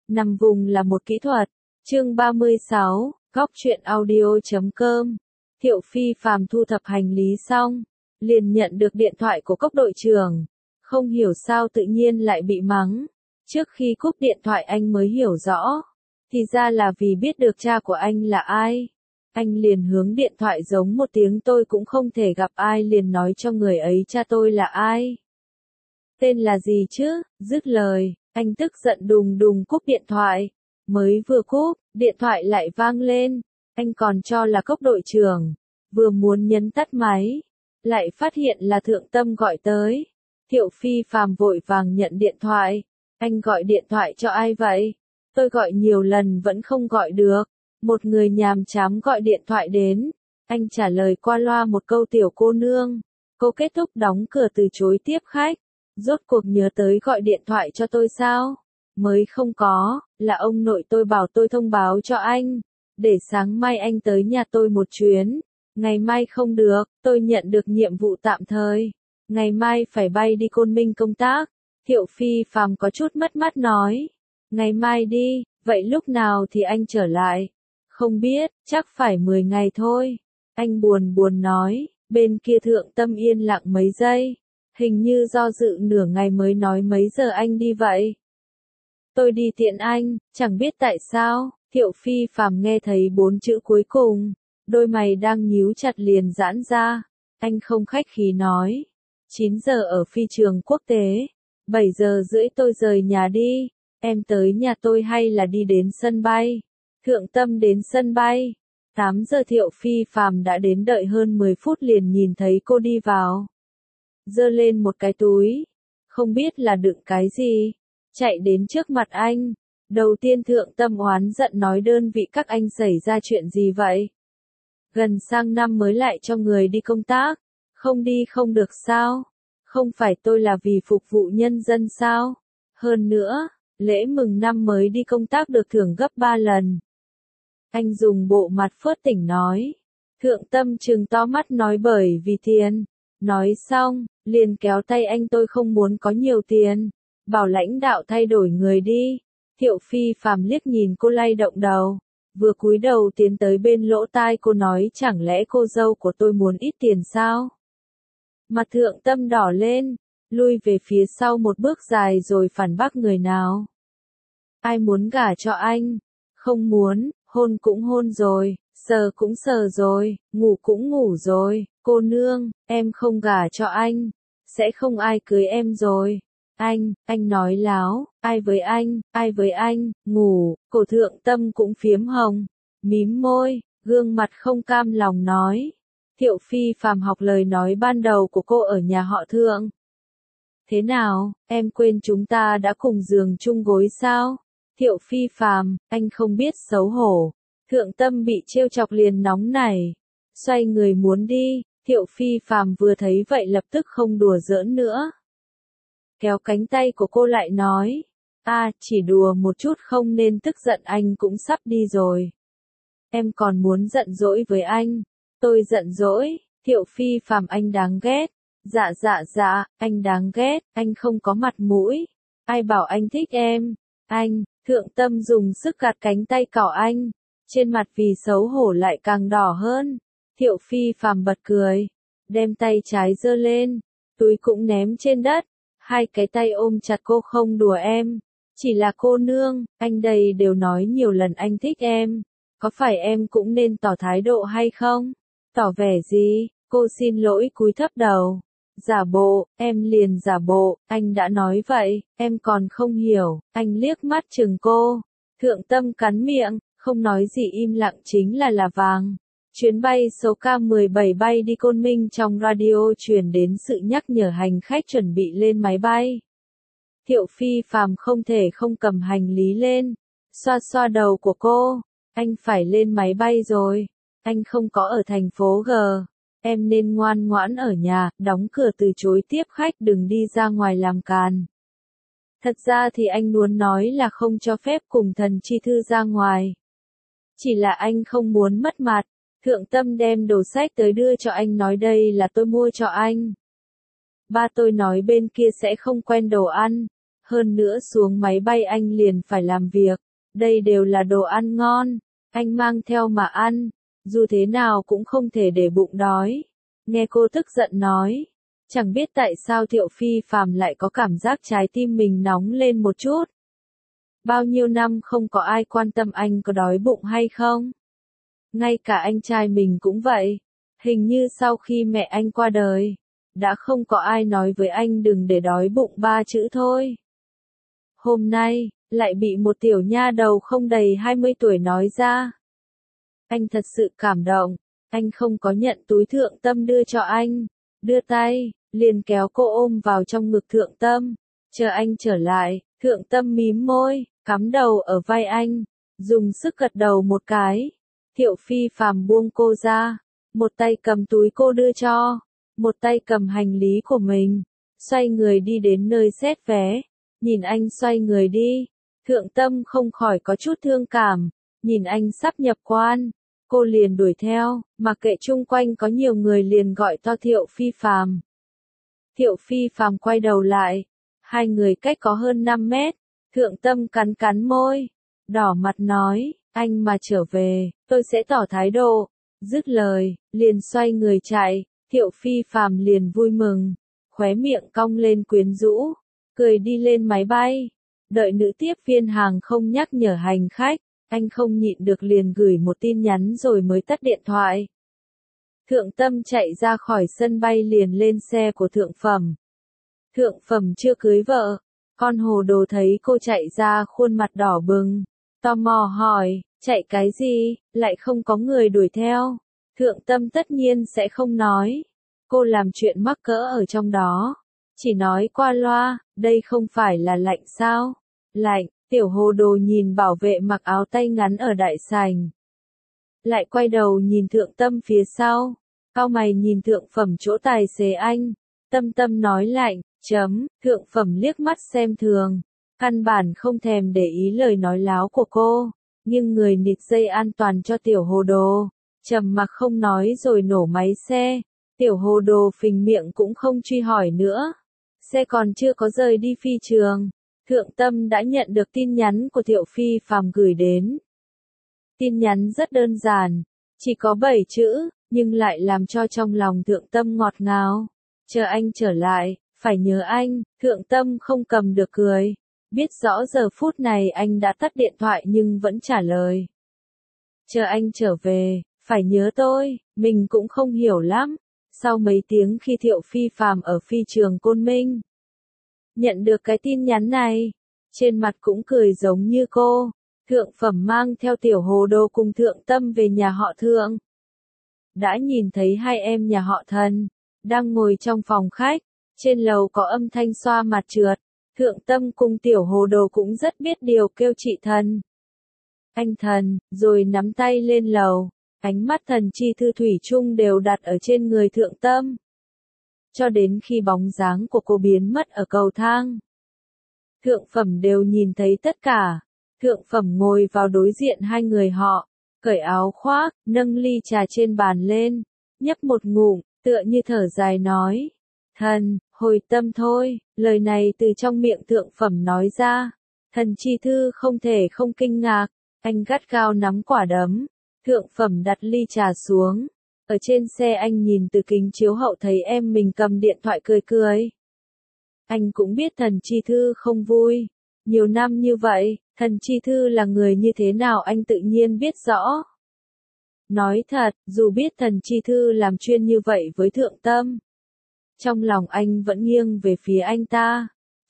Nằm vùng là một kỹ thuật. Chương 36, Góc truyện audio.com. Thiệu Phi Phàm thu thập hành lý xong, liền nhận được điện thoại của Cốc đội trưởng. Không hiểu sao tự nhiên lại bị mắng. Trước khi cúp điện thoại anh mới hiểu rõ. Thì ra là vì biết được cha của anh là ai. Anh liền hướng điện thoại giống một tiếng tôi cũng không thể gặp ai liền nói cho người ấy cha tôi là ai. Tên là gì chứ? Dứt lời, anh tức giận đùng đùng cúp điện thoại. Mới vừa cúp, điện thoại lại vang lên. Anh còn cho là Cốc đội trưởng. Vừa muốn nhấn tắt máy, lại phát hiện là Thượng Tâm gọi tới. Thiệu Phi Phàm vội vàng nhận điện thoại. Anh gọi điện thoại cho ai vậy? Tôi gọi nhiều lần vẫn không gọi được. Một người nhàm chán gọi điện thoại đến. Anh trả lời qua loa một câu tiểu cô nương. Cô kết thúc đóng cửa từ chối tiếp khách. Rốt cuộc nhớ tới gọi điện thoại cho tôi sao? Mới không có, là ông nội tôi bảo tôi thông báo cho anh. Để sáng mai anh tới nhà tôi một chuyến. Ngày mai không được, tôi nhận được nhiệm vụ tạm thời. Ngày mai phải bay đi Côn Minh công tác. Thiệu Phi Phàm có chút mất mát nói. Ngày mai đi, vậy lúc nào thì anh trở lại? Không biết, chắc phải 10 ngày thôi. Anh buồn buồn nói, bên kia Thượng Tâm yên lặng mấy giây. Hình như do dự nửa ngày mới nói mấy giờ anh đi vậy. Tôi đi tiện anh, chẳng biết tại sao. Thiệu Phi Phàm nghe thấy 4 chữ cuối cùng. Đôi mày đang nhíu chặt liền giãn ra. Anh không khách khí nói. 9 giờ ở phi trường quốc tế. 7 giờ rưỡi tôi rời nhà đi. Em tới nhà tôi hay là đi đến sân bay? Thượng Tâm đến sân bay. 8 giờ Thiệu Phi Phàm đã đến đợi hơn 10 phút liền nhìn thấy cô đi vào. Giơ lên một cái túi. Không biết là đựng cái gì. Chạy đến trước mặt anh. Đầu tiên Thượng Tâm oán giận nói đơn vị các anh xảy ra chuyện gì vậy? Gần sang năm mới lại cho người đi công tác. Không đi không được sao? Không phải tôi là vì phục vụ nhân dân sao? Hơn nữa, lễ mừng năm mới đi công tác được thưởng gấp 3 lần. Anh dùng bộ mặt phớt tỉnh nói. Thượng Tâm trừng to mắt nói bởi vì tiền. Nói xong, liền kéo tay anh tôi không muốn có nhiều tiền. Bảo lãnh đạo thay đổi người đi. Thiệu Phi Phàm liếc nhìn cô lay động đầu. Vừa cúi đầu tiến tới bên lỗ tai cô nói chẳng lẽ cô dâu của tôi muốn ít tiền sao? Mặt Thượng Tâm đỏ lên, lui về phía sau một bước dài rồi phản bác người nào. Ai muốn gả cho anh? Không muốn, hôn cũng hôn rồi, sờ cũng sờ rồi, ngủ cũng ngủ rồi, cô nương, em không gả cho anh, sẽ không ai cưới em rồi. Anh nói láo, ai với anh, ngủ, cổ Thượng Tâm cũng phiếm hồng, mím môi, gương mặt không cam lòng nói. Thiệu Phi Phàm học lời nói ban đầu của cô ở nhà họ Thượng. Thế nào, em quên chúng ta đã cùng giường chung gối sao? Thiệu Phi Phàm, anh không biết xấu hổ. Thượng Tâm bị trêu chọc liền nóng nảy. Xoay người muốn đi, Thiệu Phi Phàm vừa thấy vậy lập tức không đùa giỡn nữa. Kéo cánh tay của cô lại nói. Chỉ đùa một chút không nên tức giận anh cũng sắp đi rồi. Em còn muốn giận dỗi với anh. Tôi giận dỗi, Thiệu Phi Phàm anh đáng ghét. Dạ, anh đáng ghét, anh không có mặt mũi. Ai bảo anh thích em? Anh, Thượng Tâm dùng sức gạt cánh tay cỏ anh. Trên mặt vì xấu hổ lại càng đỏ hơn. Thiệu Phi Phàm bật cười. Đem tay trái giơ lên. Túi cũng ném trên đất. Hai cái tay ôm chặt cô không đùa em. Chỉ là cô nương, anh đây đều nói nhiều lần anh thích em. Có phải em cũng nên tỏ thái độ hay không? Tỏ vẻ gì? Cô xin lỗi cúi thấp đầu. Giả bộ, em liền giả bộ, anh đã nói vậy, em còn không hiểu. Anh liếc mắt chừng cô. Thượng Tâm cắn miệng, không nói gì im lặng chính là vàng. Chuyến bay số K17 bay đi Côn Minh trong radio truyền đến sự nhắc nhở hành khách chuẩn bị lên máy bay. Thiệu Phi Phàm không thể không cầm hành lý lên. Xoa xoa đầu của cô. Anh phải lên máy bay rồi. Anh không có ở thành phố G. Em nên ngoan ngoãn ở nhà, đóng cửa từ chối tiếp khách đừng đi ra ngoài làm càn. Thật ra thì anh muốn nói là không cho phép cùng Thần Chi Thư ra ngoài. Chỉ là anh không muốn mất mặt. Thượng Tâm đem đồ sách tới đưa cho anh nói đây là tôi mua cho anh. Ba tôi nói bên kia sẽ không quen đồ ăn. Hơn nữa xuống máy bay anh liền phải làm việc. Đây đều là đồ ăn ngon. Anh mang theo mà ăn. Dù thế nào cũng không thể để bụng đói. Nghe cô tức giận nói. Chẳng biết tại sao Thiệu Phi Phàm lại có cảm giác trái tim mình nóng lên một chút. Bao nhiêu năm không có ai quan tâm anh có đói bụng hay không. Ngay cả anh trai mình cũng vậy. Hình như sau khi mẹ anh qua đời, đã không có ai nói với anh đừng để đói bụng 3 chữ thôi. Hôm nay, lại bị một tiểu nha đầu không đầy 20 tuổi nói ra. Anh thật sự cảm động, anh không có nhận túi Thượng Tâm đưa cho anh, đưa tay, liền kéo cô ôm vào trong ngực Thượng Tâm, chờ anh trở lại, Thượng Tâm mím môi, cắm đầu ở vai anh, dùng sức gật đầu một cái. Thiệu Phi Phàm buông cô ra, một tay cầm túi cô đưa cho, một tay cầm hành lý của mình, xoay người đi đến nơi xét vé, nhìn anh xoay người đi, Thượng Tâm không khỏi có chút thương cảm, nhìn anh sắp nhập quan, cô liền đuổi theo, mặc kệ chung quanh có nhiều người liền gọi to Thiệu Phi Phàm. Thiệu Phi Phàm quay đầu lại, hai người cách có hơn 5 mét, Thượng Tâm cắn cắn môi, đỏ mặt nói, anh mà trở về, tôi sẽ tỏ thái độ. Dứt lời, liền xoay người chạy, Thiệu Phi Phàm liền vui mừng, khóe miệng cong lên quyến rũ, cười đi lên máy bay. Đợi nữ tiếp viên hàng không nhắc nhở hành khách, anh không nhịn được liền gửi một tin nhắn rồi mới tắt điện thoại. Thượng Tâm chạy ra khỏi sân bay liền lên xe của Thượng Phẩm. Thượng Phẩm chưa cưới vợ, con hồ đồ thấy cô chạy ra khuôn mặt đỏ bừng, tò mò hỏi, chạy cái gì, lại không có người đuổi theo. Thượng Tâm tất nhiên sẽ không nói, cô làm chuyện mắc cỡ ở trong đó, chỉ nói qua loa, đây không phải là lạnh sao? Lạnh, tiểu hồ đồ nhìn bảo vệ mặc áo tay ngắn ở đại sảnh. Lại quay đầu nhìn Thượng Tâm phía sau, cau mày nhìn Thượng Phẩm chỗ tài xế anh, Tâm Tâm nói lạnh, Thượng Phẩm liếc mắt xem thường, căn bản không thèm để ý lời nói láo của cô, nhưng người nịt dây an toàn cho tiểu hồ đồ, trầm mặc không nói rồi nổ máy xe, tiểu hồ đồ phình miệng cũng không truy hỏi nữa. Xe còn chưa có rời đi phi trường, Thượng Tâm đã nhận được tin nhắn của Thiệu Phi Phàm gửi đến. Tin nhắn rất đơn giản, chỉ có 7 chữ, nhưng lại làm cho trong lòng Thượng Tâm ngọt ngào. Chờ anh trở lại, phải nhớ anh, Thượng Tâm không cầm được cười. Biết rõ giờ phút này anh đã tắt điện thoại nhưng vẫn trả lời. Chờ anh trở về, phải nhớ tôi, mình cũng không hiểu lắm. Sau mấy tiếng khi Thiệu Phi Phàm ở phi trường Côn Minh, nhận được cái tin nhắn này, trên mặt cũng cười giống như cô. Thượng Phẩm mang theo tiểu hồ đồ cùng Thượng Tâm về nhà họ Thượng. Đã nhìn thấy hai em nhà họ Thần, đang ngồi trong phòng khách, trên lầu có âm thanh xoa mặt trượt. Thượng Tâm cùng tiểu hồ đồ cũng rất biết điều kêu chị Thần. Anh Thần, rồi nắm tay lên lầu, ánh mắt Thần Chi Thư thủy chung đều đặt ở trên người Thượng Tâm. Cho đến khi bóng dáng của cô biến mất ở cầu thang. Thượng Phẩm đều nhìn thấy tất cả. Thượng Phẩm ngồi vào đối diện hai người họ, cởi áo khoác, nâng ly trà trên bàn lên, nhấp một ngụm, tựa như thở dài nói. Thần, hồi tâm thôi, lời này từ trong miệng Thượng Phẩm nói ra. Thần Chi Thư không thể không kinh ngạc, anh gắt gao nắm quả đấm. Thượng Phẩm đặt ly trà xuống. Ở trên xe anh nhìn từ kính chiếu hậu thấy em mình cầm điện thoại cười cười. Anh cũng biết Thần Chi Thư không vui. Nhiều năm như vậy, Thần Chi Thư là người như thế nào anh tự nhiên biết rõ. Nói thật, dù biết Thần Chi Thư làm chuyên như vậy với Thượng Tâm, trong lòng anh vẫn nghiêng về phía anh ta.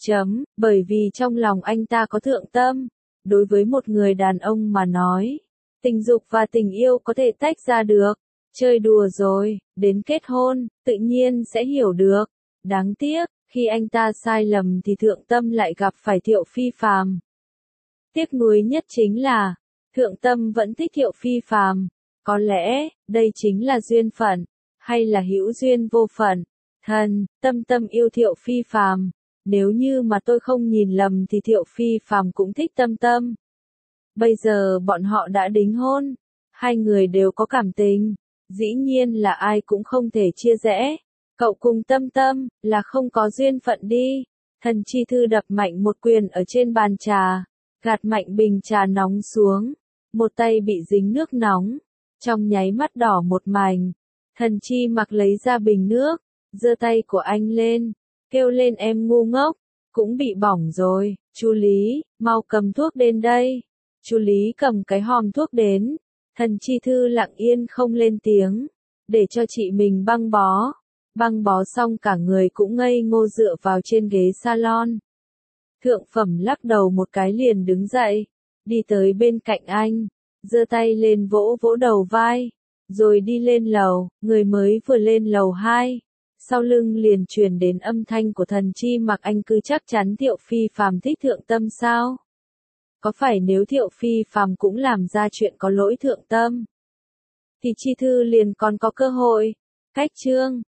Bởi vì trong lòng anh ta có Thượng Tâm. Đối với một người đàn ông mà nói, tình dục và tình yêu có thể tách ra được. Chơi đùa rồi, đến kết hôn, tự nhiên sẽ hiểu được. Đáng tiếc, khi anh ta sai lầm thì Thượng Tâm lại gặp phải Thiệu Phi Phàm. Tiếc nuối nhất chính là, Thượng Tâm vẫn thích Thiệu Phi Phàm. Có lẽ, đây chính là duyên phận, hay là hữu duyên vô phận. Thần, Tâm yêu Thiệu Phi Phàm. Nếu như mà tôi không nhìn lầm thì Thiệu Phi Phàm cũng thích Tâm. Bây giờ bọn họ đã đính hôn, hai người đều có cảm tình, dĩ nhiên là ai cũng không thể chia rẽ. Cậu cùng Tâm là không có duyên phận đi. Thần chi thư đập mạnh một quyền ở trên bàn trà, gạt mạnh bình trà nóng xuống, một tay bị dính nước nóng, trong nháy mắt đỏ một mảnh. Thần chi mặc lấy ra bình nước, giơ tay của anh lên, kêu lên em ngu ngốc, cũng bị bỏng rồi, chú Lý, mau cầm thuốc đến đây. Chú Lý cầm cái hòm thuốc đến, thần chi thư lặng yên không lên tiếng, để cho chị mình băng bó. Băng bó xong cả người cũng ngây ngô dựa vào trên ghế salon. Thượng phẩm lắc đầu một cái liền đứng dậy, đi tới bên cạnh anh, giơ tay lên vỗ vỗ đầu vai, rồi đi lên lầu. Người mới vừa lên lầu 2, sau lưng liền truyền đến âm thanh của thần chi mặc. Anh cứ chắc chắn Thiệu Phi Phàm thích Thượng Tâm sao? Có phải nếu Thiệu Phi Phàm cũng làm ra chuyện có lỗi Thượng Tâm, thì Chi Thư liền còn có cơ hội? Cách chương